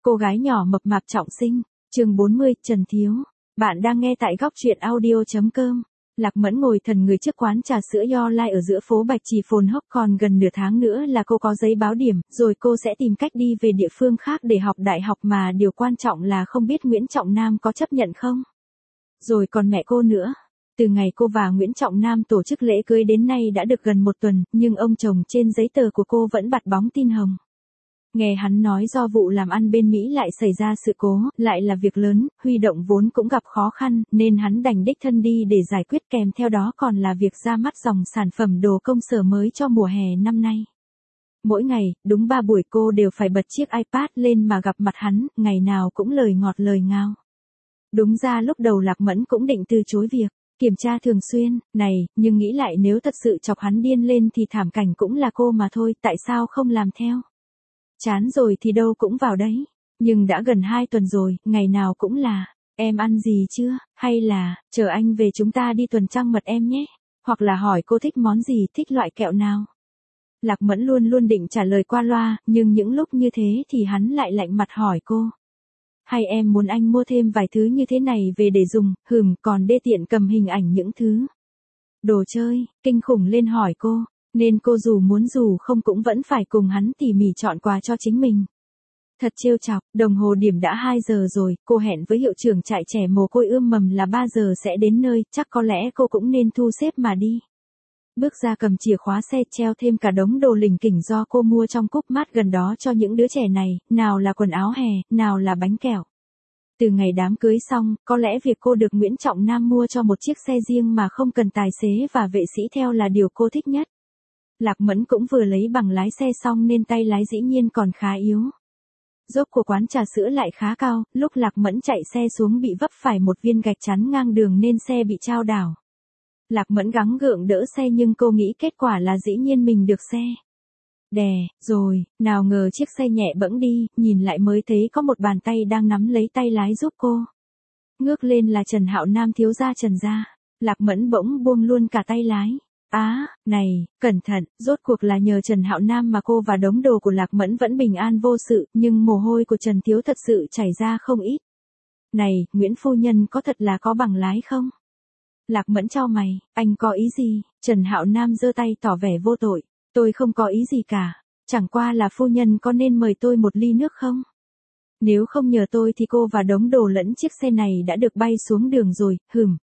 Cô gái nhỏ mập mạp trọng sinh, chương 40, Trần Thiếu. Bạn đang nghe tại góc truyện audio.com. Lạc Mẫn ngồi thần người trước quán trà sữa Yo Lai ở giữa phố Bạch Trì Phồn Hốc, còn gần nửa tháng nữa là cô có giấy báo điểm, rồi cô sẽ tìm cách đi về địa phương khác để học đại học, mà điều quan trọng là không biết Nguyễn Trọng Nam có chấp nhận không. Rồi còn mẹ cô nữa. Từ ngày cô và Nguyễn Trọng Nam tổ chức lễ cưới đến nay đã được gần một tuần, nhưng ông chồng trên giấy tờ của cô vẫn bặt bóng tin hồng. Nghe hắn nói do vụ làm ăn bên Mỹ lại xảy ra sự cố, lại là việc lớn, huy động vốn cũng gặp khó khăn, nên hắn đành đích thân đi để giải quyết, kèm theo đó còn là việc ra mắt dòng sản phẩm đồ công sở mới cho mùa hè năm nay. Mỗi ngày, đúng 3 buổi cô đều phải bật chiếc iPad lên mà gặp mặt hắn, ngày nào cũng lời ngọt lời ngào. Đúng ra lúc đầu Lạc Mẫn cũng định từ chối việc kiểm tra thường xuyên này, nhưng nghĩ lại nếu thật sự chọc hắn điên lên thì thảm cảnh cũng là cô mà thôi, tại sao không làm theo. Chán rồi thì đâu cũng vào đấy. Nhưng đã gần 2 tuần rồi, ngày nào cũng là, em ăn gì chưa, hay là, chờ anh về chúng ta đi tuần trăng mật em nhé. Hoặc là hỏi cô thích món gì, thích loại kẹo nào. Lạc Mẫn luôn luôn định trả lời qua loa, nhưng những lúc như thế thì hắn lại lạnh mặt hỏi cô. Hay em muốn anh mua thêm vài thứ như thế này về để dùng, còn đê tiện cầm hình ảnh những thứ đồ chơi, kinh khủng lên hỏi cô. Nên cô dù muốn dù không cũng vẫn phải cùng hắn tỉ mỉ chọn quà cho chính mình. Thật trêu chọc, đồng hồ điểm đã 2 giờ rồi, cô hẹn với hiệu trưởng trại trẻ mồ côi Ươm Mầm là 3 giờ sẽ đến nơi, chắc có lẽ cô cũng nên thu xếp mà đi. Bước ra cầm chìa khóa xe, treo thêm cả đống đồ lỉnh kỉnh do cô mua trong cúp mát gần đó cho những đứa trẻ này, nào là quần áo hè, nào là bánh kẹo. Từ ngày đám cưới xong, có lẽ việc cô được Nguyễn Trọng Nam mua cho một chiếc xe riêng mà không cần tài xế và vệ sĩ theo là điều cô thích nhất. Lạc Mẫn cũng vừa lấy bằng lái xe xong nên tay lái dĩ nhiên còn khá yếu. Dốc của quán trà sữa lại khá cao, lúc Lạc Mẫn chạy xe xuống bị vấp phải một viên gạch chắn ngang đường nên xe bị chao đảo. Lạc Mẫn gắng gượng đỡ xe nhưng cô nghĩ kết quả là dĩ nhiên mình được xe đè, rồi, nào ngờ chiếc xe nhẹ bẫng đi, nhìn lại mới thấy có một bàn tay đang nắm lấy tay lái giúp cô. Ngước lên là Trần Hạo Nam, thiếu gia Trần gia. Lạc Mẫn bỗng buông luôn cả tay lái. Này, cẩn thận, rốt cuộc là nhờ Trần Hạo Nam mà cô và đống đồ của Lạc Mẫn vẫn bình an vô sự, nhưng mồ hôi của Trần Thiếu thật sự chảy ra không ít. Này, Nguyễn phu nhân có thật là có bằng lái không? Lạc Mẫn chau mày, anh có ý gì? Trần Hạo Nam giơ tay tỏ vẻ vô tội. Tôi không có ý gì cả, chẳng qua là phu nhân có nên mời tôi một ly nước không? Nếu không nhờ tôi thì cô và đống đồ lẫn chiếc xe này đã được bay xuống đường rồi,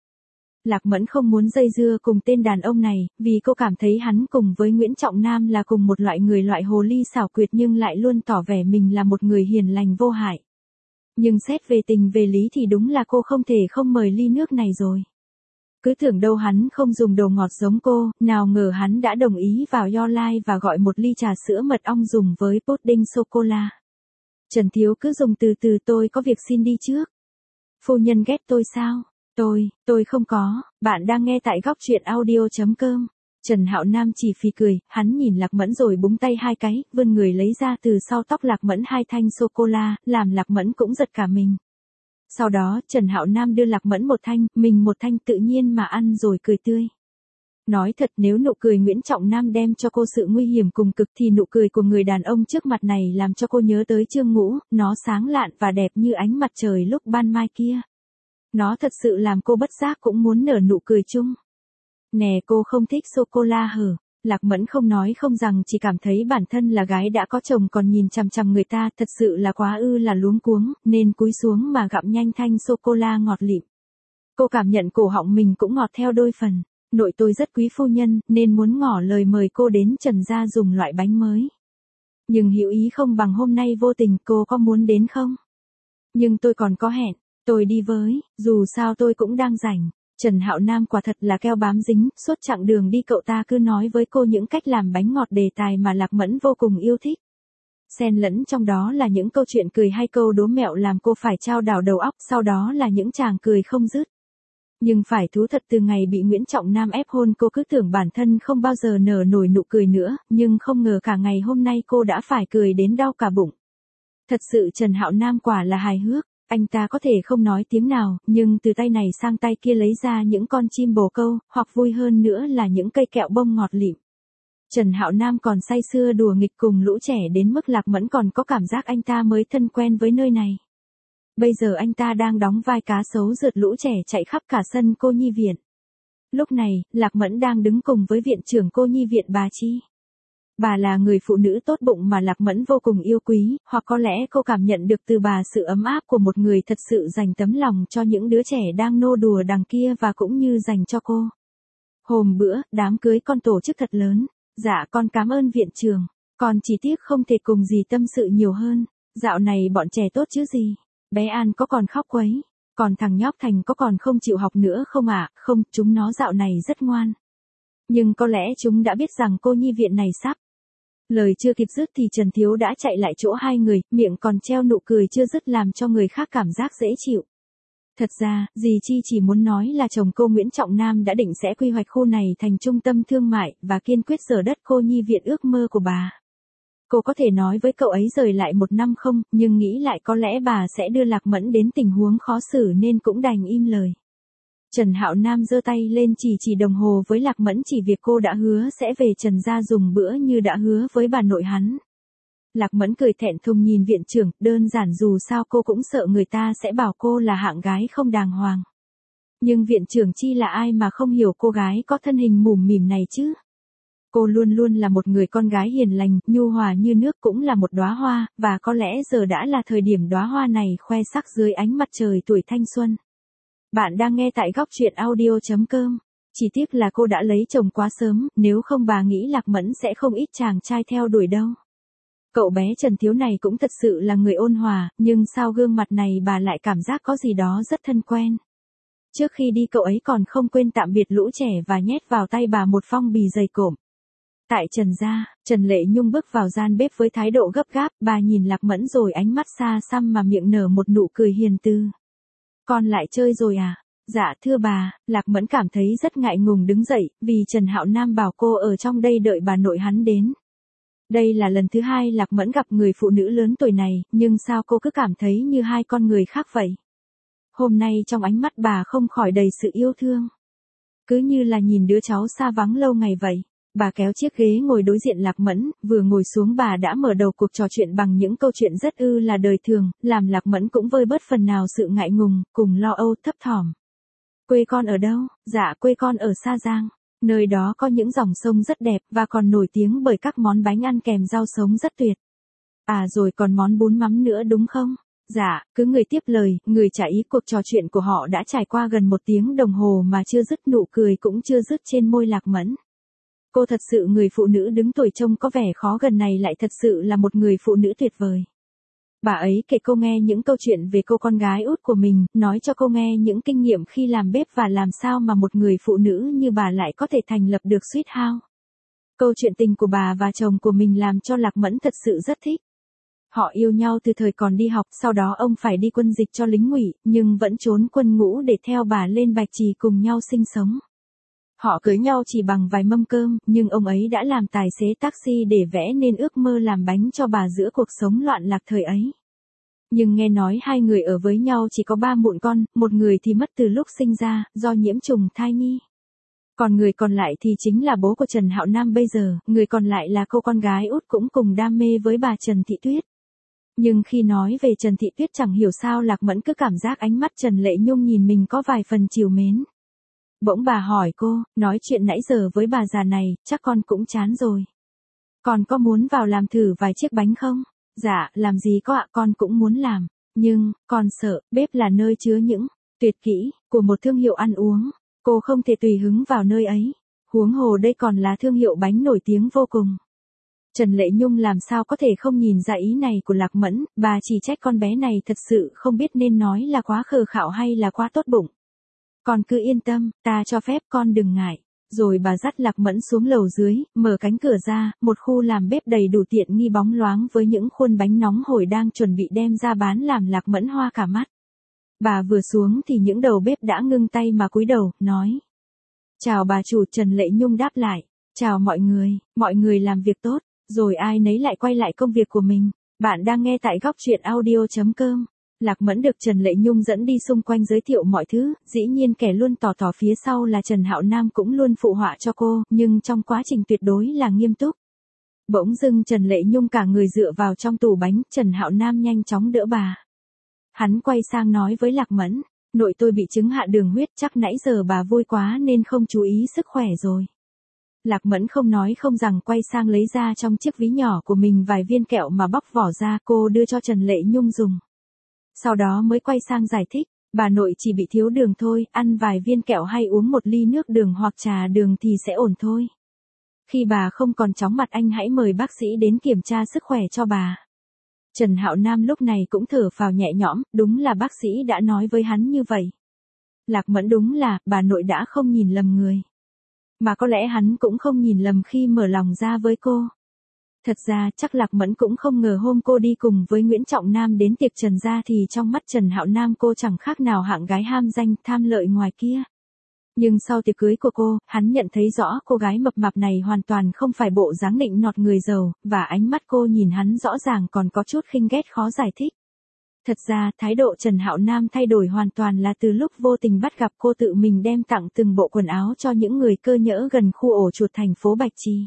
Lạc Mẫn không muốn dây dưa cùng tên đàn ông này, vì cô cảm thấy hắn cùng với Nguyễn Trọng Nam là cùng một loại người, loại hồ ly xảo quyệt nhưng lại luôn tỏ vẻ mình là một người hiền lành vô hại. Nhưng xét về tình về lý thì đúng là cô không thể không mời ly nước này rồi. Cứ tưởng đâu hắn không dùng đồ ngọt giống cô, nào ngờ hắn đã đồng ý vào Yo Lai và gọi một ly trà sữa mật ong dùng với pudding sô-cô-la. Trần Thiếu cứ dùng từ từ, tôi có việc xin đi trước. Phu nhân ghét tôi sao? Tôi không có, bạn đang nghe tại góc truyện audio.com. Trần Hạo Nam chỉ phì cười, hắn nhìn Lạc Mẫn rồi búng tay 2 cái, vươn người lấy ra từ sau tóc Lạc Mẫn 2 thanh sô-cô-la, làm Lạc Mẫn cũng giật cả mình. Sau đó, Trần Hạo Nam đưa Lạc Mẫn 1 thanh, mình 1 thanh, tự nhiên mà ăn rồi cười tươi. Nói thật, nếu nụ cười Nguyễn Trọng Nam đem cho cô sự nguy hiểm cùng cực thì nụ cười của người đàn ông trước mặt này làm cho cô nhớ tới Trương Ngũ, nó sáng lạn và đẹp như ánh mặt trời lúc ban mai kia. Nó thật sự làm cô bất giác cũng muốn nở nụ cười chung. Nè, cô không thích sô-cô-la hả? Lạc Mẫn không nói không rằng, chỉ cảm thấy bản thân là gái đã có chồng còn nhìn chằm chằm người ta, thật sự là quá là luống cuống, nên cúi xuống mà gặm nhanh thanh sô-cô-la ngọt lịm. Cô cảm nhận cổ họng mình cũng ngọt theo đôi phần. Nội tôi rất quý phu nhân, nên muốn ngỏ lời mời cô đến Trần gia dùng loại bánh mới. Nhưng hữu ý không bằng hôm nay vô tình, cô có muốn đến không? Nhưng tôi còn có hẹn. Tôi đi với, dù sao tôi cũng đang rảnh. Trần Hạo Nam quả thật là keo bám dính, suốt chặng đường đi cậu ta cứ nói với cô những cách làm bánh ngọt, đề tài mà Lạc Mẫn vô cùng yêu thích. Xen lẫn trong đó là những câu chuyện cười hay câu đố mẹo làm cô phải chao đảo đầu óc, sau đó là những tràng cười không dứt. Nhưng phải thú thật, từ ngày bị Nguyễn Trọng Nam ép hôn cô cứ tưởng bản thân không bao giờ nở nổi nụ cười nữa, nhưng không ngờ cả ngày hôm nay cô đã phải cười đến đau cả bụng. Thật sự Trần Hạo Nam quả là hài hước. Anh ta có thể không nói tiếng nào, nhưng từ tay này sang tay kia lấy ra những con chim bồ câu, hoặc vui hơn nữa là những cây kẹo bông ngọt lịm. Trần Hạo Nam còn say sưa đùa nghịch cùng lũ trẻ đến mức Lạc Mẫn còn có cảm giác anh ta mới thân quen với nơi này. Bây giờ anh ta đang đóng vai cá sấu rượt lũ trẻ chạy khắp cả sân cô nhi viện. Lúc này, Lạc Mẫn đang đứng cùng với viện trưởng cô nhi viện bà Chi. Bà là người phụ nữ tốt bụng mà Lạc Mẫn vô cùng yêu quý, hoặc có lẽ cô cảm nhận được từ bà sự ấm áp của một người thật sự dành tấm lòng cho những đứa trẻ đang nô đùa đằng kia và cũng như dành cho cô. Hôm bữa, đám cưới con tổ chức thật lớn. Dạ con cảm ơn viện trưởng, con chỉ tiếc không thể cùng dì tâm sự nhiều hơn. Dạo này bọn trẻ tốt chứ gì? Bé An có còn khóc quấy? Còn thằng nhóc Thành có còn không chịu học nữa không ạ? Không, chúng nó dạo này rất ngoan. Nhưng có lẽ chúng đã biết rằng cô nhi viện này sắp. Lời chưa kịp dứt thì Trần Thiếu đã chạy lại chỗ hai người, miệng còn treo nụ cười chưa dứt làm cho người khác cảm giác dễ chịu. Thật ra, dì Chi chỉ muốn nói là chồng cô Nguyễn Trọng Nam đã định sẽ quy hoạch khu này thành trung tâm thương mại và kiên quyết giờ đất cô nhi viện ước mơ của bà. Cô có thể nói với cậu ấy rời lại 1 năm không, nhưng nghĩ lại có lẽ bà sẽ đưa Lạc Mẫn đến tình huống khó xử nên cũng đành im lời. Trần Hạo Nam giơ tay lên chỉ đồng hồ với Lạc Mẫn chỉ việc cô đã hứa sẽ về Trần gia dùng bữa như đã hứa với bà nội hắn. Lạc Mẫn cười thẹn thùng nhìn viện trưởng, đơn giản dù sao cô cũng sợ người ta sẽ bảo cô là hạng gái không đàng hoàng. Nhưng viện trưởng Chi là ai mà không hiểu cô gái có thân hình mủm mỉm này chứ? Cô luôn luôn là một người con gái hiền lành, nhu hòa như nước, cũng là một đóa hoa, và có lẽ giờ đã là thời điểm đóa hoa này khoe sắc dưới ánh mặt trời tuổi thanh xuân. Bạn đang nghe tại góc truyện audio.com. Chỉ tiếc là cô đã lấy chồng quá sớm, nếu không bà nghĩ Lạc Mẫn sẽ không ít chàng trai theo đuổi đâu. Cậu bé Trần Thiếu này cũng thật sự là người ôn hòa, nhưng sao gương mặt này bà lại cảm giác có gì đó rất thân quen. Trước khi đi cậu ấy còn không quên tạm biệt lũ trẻ và nhét vào tay bà một phong bì dày cộm. Tại Trần gia, Trần Lệ Nhung bước vào gian bếp với thái độ gấp gáp, bà nhìn Lạc Mẫn rồi ánh mắt xa xăm mà miệng nở một nụ cười hiền từ. Con lại chơi rồi à? Dạ thưa bà, Lạc Mẫn cảm thấy rất ngại ngùng đứng dậy, vì Trần Hạo Nam bảo cô ở trong đây đợi bà nội hắn đến. Đây là lần thứ hai Lạc Mẫn gặp người phụ nữ lớn tuổi này, nhưng sao cô cứ cảm thấy như hai con người khác vậy? Hôm nay trong ánh mắt bà không khỏi đầy sự yêu thương. Cứ như là nhìn đứa cháu xa vắng lâu ngày vậy. Bà kéo chiếc ghế ngồi đối diện Lạc Mẫn, vừa ngồi xuống bà đã mở đầu cuộc trò chuyện bằng những câu chuyện rất là đời thường, làm Lạc Mẫn cũng vơi bớt phần nào sự ngại ngùng, cùng lo âu thấp thỏm. Quê con ở đâu? Dạ quê con ở Sa Giang. Nơi đó có những dòng sông rất đẹp và còn nổi tiếng bởi các món bánh ăn kèm rau sống rất tuyệt. À rồi còn món bún mắm nữa đúng không? Dạ, cứ người tiếp lời, người trả ý. Cuộc trò chuyện của họ đã trải qua gần 1 tiếng đồng hồ mà chưa dứt, nụ cười cũng chưa dứt trên môi Lạc Mẫn. Cô thật sự người phụ nữ đứng tuổi trông có vẻ khó gần này lại thật sự là một người phụ nữ tuyệt vời. Bà ấy kể cô nghe những câu chuyện về cô con gái út của mình, nói cho cô nghe những kinh nghiệm khi làm bếp và làm sao mà một người phụ nữ như bà lại có thể thành lập được Sweet House. Câu chuyện tình của bà và chồng của mình làm cho Lạc Mẫn thật sự rất thích. Họ yêu nhau từ thời còn đi học, sau đó ông phải đi quân dịch cho lính ngụy, nhưng vẫn trốn quân ngũ để theo bà lên Bạch Trì cùng nhau sinh sống. Họ cưới nhau chỉ bằng vài mâm cơm, nhưng ông ấy đã làm tài xế taxi để vẽ nên ước mơ làm bánh cho bà giữa cuộc sống loạn lạc thời ấy. Nhưng nghe nói hai người ở với nhau chỉ có 3 mụn con, một người thì mất từ lúc sinh ra, do nhiễm trùng thai nhi. Còn người còn lại thì chính là bố của Trần Hạo Nam bây giờ, người còn lại là cô con gái út cũng cùng đam mê với bà Trần Thị Tuyết. Nhưng khi nói về Trần Thị Tuyết chẳng hiểu sao Lạc Mẫn cứ cảm giác ánh mắt Trần Lệ Nhung nhìn mình có vài phần trìu mến. Bỗng bà hỏi cô, nói chuyện nãy giờ với bà già này, chắc con cũng chán rồi. Con có muốn vào làm thử vài chiếc bánh không? Dạ, làm gì có ạ, con cũng muốn làm. Nhưng, con sợ, bếp là nơi chứa những tuyệt kỹ của một thương hiệu ăn uống. Cô không thể tùy hứng vào nơi ấy. Huống hồ đây còn là thương hiệu bánh nổi tiếng vô cùng. Trần Lệ Nhung làm sao có thể không nhìn ra ý này của Lạc Mẫn, bà chỉ trách con bé này thật sự không biết nên nói là quá khờ khạo hay là quá tốt bụng. Con cứ yên tâm, ta cho phép, con đừng ngại. Rồi bà dắt Lạc Mẫn xuống lầu dưới, mở cánh cửa ra, một khu làm bếp đầy đủ tiện nghi bóng loáng với những khuôn bánh nóng hổi đang chuẩn bị đem ra bán làm Lạc Mẫn hoa cả mắt. Bà vừa xuống thì những đầu bếp đã ngưng tay mà cúi đầu, nói. Chào bà chủ. Trần Lệ Nhung đáp lại. Chào mọi người làm việc tốt, rồi ai nấy lại quay lại công việc của mình. Bạn đang nghe tại góc truyện audio.com. Lạc Mẫn được Trần Lệ Nhung dẫn đi xung quanh giới thiệu mọi thứ, dĩ nhiên kẻ luôn tỏ phía sau là Trần Hạo Nam cũng luôn phụ họa cho cô, nhưng trong quá trình tuyệt đối là nghiêm túc. Bỗng dưng Trần Lệ Nhung cả người dựa vào trong tủ bánh, Trần Hạo Nam nhanh chóng đỡ bà. Hắn quay sang nói với Lạc Mẫn, nội tôi bị chứng hạ đường huyết, chắc nãy giờ bà vui quá nên không chú ý sức khỏe rồi. Lạc Mẫn không nói không rằng quay sang lấy ra trong chiếc ví nhỏ của mình vài viên kẹo mà bóc vỏ ra, cô đưa cho Trần Lệ Nhung dùng. Sau đó mới quay sang giải thích, bà nội chỉ bị thiếu đường thôi, ăn vài viên kẹo hay uống một ly nước đường hoặc trà đường thì sẽ ổn thôi. Khi bà không còn chóng mặt anh hãy mời bác sĩ đến kiểm tra sức khỏe cho bà. Trần Hạo Nam lúc này cũng thở phào nhẹ nhõm, đúng là bác sĩ đã nói với hắn như vậy. Lạc Mẫn đúng là, bà nội đã không nhìn lầm người. Mà có lẽ hắn cũng không nhìn lầm khi mở lòng ra với cô. Thật ra chắc Lạc Mẫn cũng không ngờ hôm cô đi cùng với Nguyễn Trọng Nam đến tiệc Trần gia thì trong mắt Trần Hạo Nam cô chẳng khác nào hạng gái ham danh tham lợi ngoài kia. Nhưng sau tiệc cưới của cô, hắn nhận thấy rõ cô gái mập mạp này hoàn toàn không phải bộ dáng nịnh nọt người giàu, và ánh mắt cô nhìn hắn rõ ràng còn có chút khinh ghét khó giải thích. Thật ra, thái độ Trần Hạo Nam thay đổi hoàn toàn là từ lúc vô tình bắt gặp cô tự mình đem tặng từng bộ quần áo cho những người cơ nhỡ gần khu ổ chuột thành phố Bạch Trì.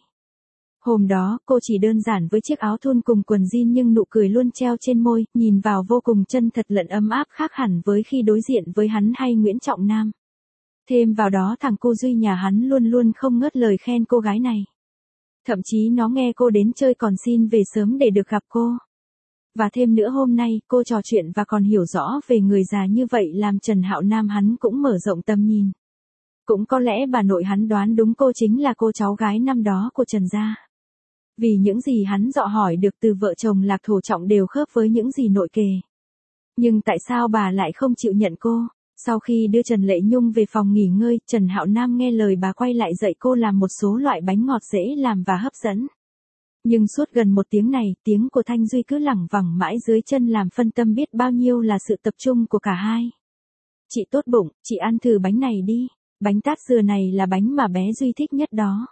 Hôm đó, cô chỉ đơn giản với chiếc áo thun cùng quần jean nhưng nụ cười luôn treo trên môi, nhìn vào vô cùng chân thật lẫn ấm áp khác hẳn với khi đối diện với hắn hay Nguyễn Trọng Nam. Thêm vào đó thằng cô Duy nhà hắn luôn luôn không ngớt lời khen cô gái này. Thậm chí nó nghe cô đến chơi còn xin về sớm để được gặp cô. Và thêm nữa hôm nay cô trò chuyện và còn hiểu rõ về người già như vậy làm Trần Hạo Nam hắn cũng mở rộng tầm nhìn. Cũng có lẽ bà nội hắn đoán đúng cô chính là cô cháu gái năm đó của Trần gia. Vì những gì hắn dò hỏi được từ vợ chồng Lạc Thổ Trọng đều khớp với những gì nội kề. Nhưng tại sao bà lại không chịu nhận cô? Sau khi đưa Trần Lệ Nhung về phòng nghỉ ngơi, Trần Hạo Nam nghe lời bà quay lại dạy cô làm một số loại bánh ngọt dễ làm và hấp dẫn. Nhưng suốt gần 1 tiếng này, tiếng của Thanh Duy cứ lẳng vẳng mãi dưới chân làm phân tâm biết bao nhiêu là sự tập trung của cả hai. Chị tốt bụng, chị ăn thử bánh này đi. Bánh tát dừa này là bánh mà bé Duy thích nhất đó.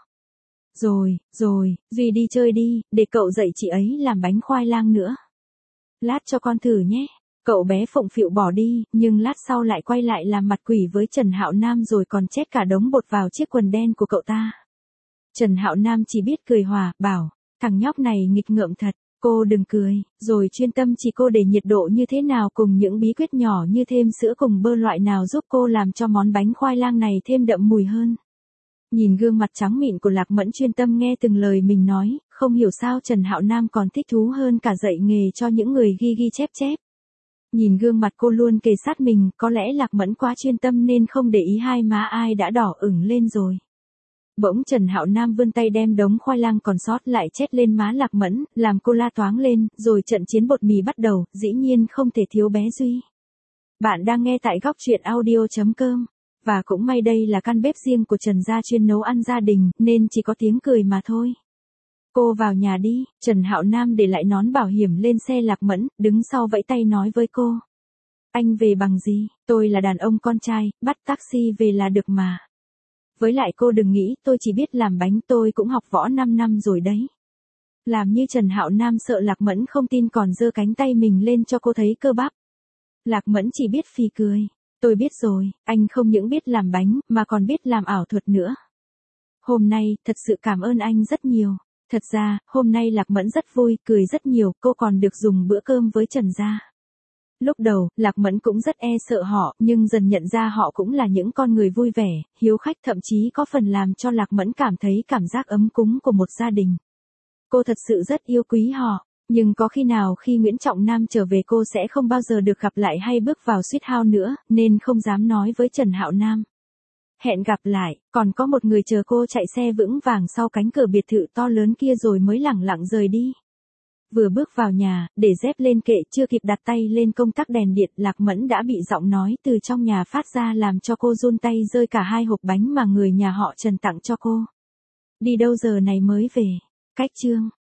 Rồi, Duy đi chơi đi, để cậu dạy chị ấy làm bánh khoai lang nữa. Lát cho con thử nhé. Cậu bé phụng phịu bỏ đi, nhưng lát sau lại quay lại làm mặt quỷ với Trần Hạo Nam rồi còn chét cả đống bột vào chiếc quần đen của cậu ta. Trần Hạo Nam chỉ biết cười hòa, bảo, thằng nhóc này nghịch ngợm thật, cô đừng cười, rồi chuyên tâm chỉ cô để nhiệt độ như thế nào cùng những bí quyết nhỏ như thêm sữa cùng bơ loại nào giúp cô làm cho món bánh khoai lang này thêm đậm mùi hơn. Nhìn gương mặt trắng mịn của Lạc Mẫn chuyên tâm nghe từng lời mình nói, không hiểu sao Trần Hạo Nam còn thích thú hơn cả dạy nghề cho những người ghi chép. Nhìn gương mặt cô luôn kề sát mình, có lẽ Lạc Mẫn quá chuyên tâm nên không để ý hai má ai đã đỏ ửng lên rồi. Bỗng Trần Hạo Nam vươn tay đem đống khoai lang còn sót lại chét lên má Lạc Mẫn, làm cô la toáng lên, rồi trận chiến bột mì bắt đầu, dĩ nhiên không thể thiếu bé Duy. Bạn đang nghe tại góc truyện audio.com. Và cũng may đây là căn bếp riêng của Trần gia chuyên nấu ăn gia đình, nên chỉ có tiếng cười mà thôi. Cô vào nhà đi, Trần Hạo Nam để lại nón bảo hiểm lên xe Lạc Mẫn, đứng sau vẫy tay nói với cô. Anh về bằng gì, tôi là đàn ông con trai, bắt taxi về là được mà. Với lại cô đừng nghĩ tôi chỉ biết làm bánh, tôi cũng học võ 5 năm rồi đấy. Làm như Trần Hạo Nam sợ Lạc Mẫn không tin còn giơ cánh tay mình lên cho cô thấy cơ bắp. Lạc Mẫn chỉ biết phì cười. Tôi biết rồi, anh không những biết làm bánh, mà còn biết làm ảo thuật nữa. Hôm nay, thật sự cảm ơn anh rất nhiều. Thật ra, hôm nay Lạc Mẫn rất vui, cười rất nhiều, cô còn được dùng bữa cơm với Trần gia. Lúc đầu, Lạc Mẫn cũng rất e sợ họ, nhưng dần nhận ra họ cũng là những con người vui vẻ, hiếu khách, thậm chí có phần làm cho Lạc Mẫn cảm thấy cảm giác ấm cúng của một gia đình. Cô thật sự rất yêu quý họ. Nhưng có khi nào khi Nguyễn Trọng Nam trở về cô sẽ không bao giờ được gặp lại hay bước vào Sweet House nữa, nên không dám nói với Trần Hạo Nam. Hẹn gặp lại, còn có một người chờ cô chạy xe vững vàng sau cánh cửa biệt thự to lớn kia rồi mới lẳng lặng rời đi. Vừa bước vào nhà, để dép lên kệ chưa kịp đặt tay lên công tắc đèn điện, Lạc Mẫn đã bị giọng nói từ trong nhà phát ra làm cho cô run tay rơi cả 2 hộp bánh mà người nhà họ Trần tặng cho cô. Đi đâu giờ này mới về? Cách chương.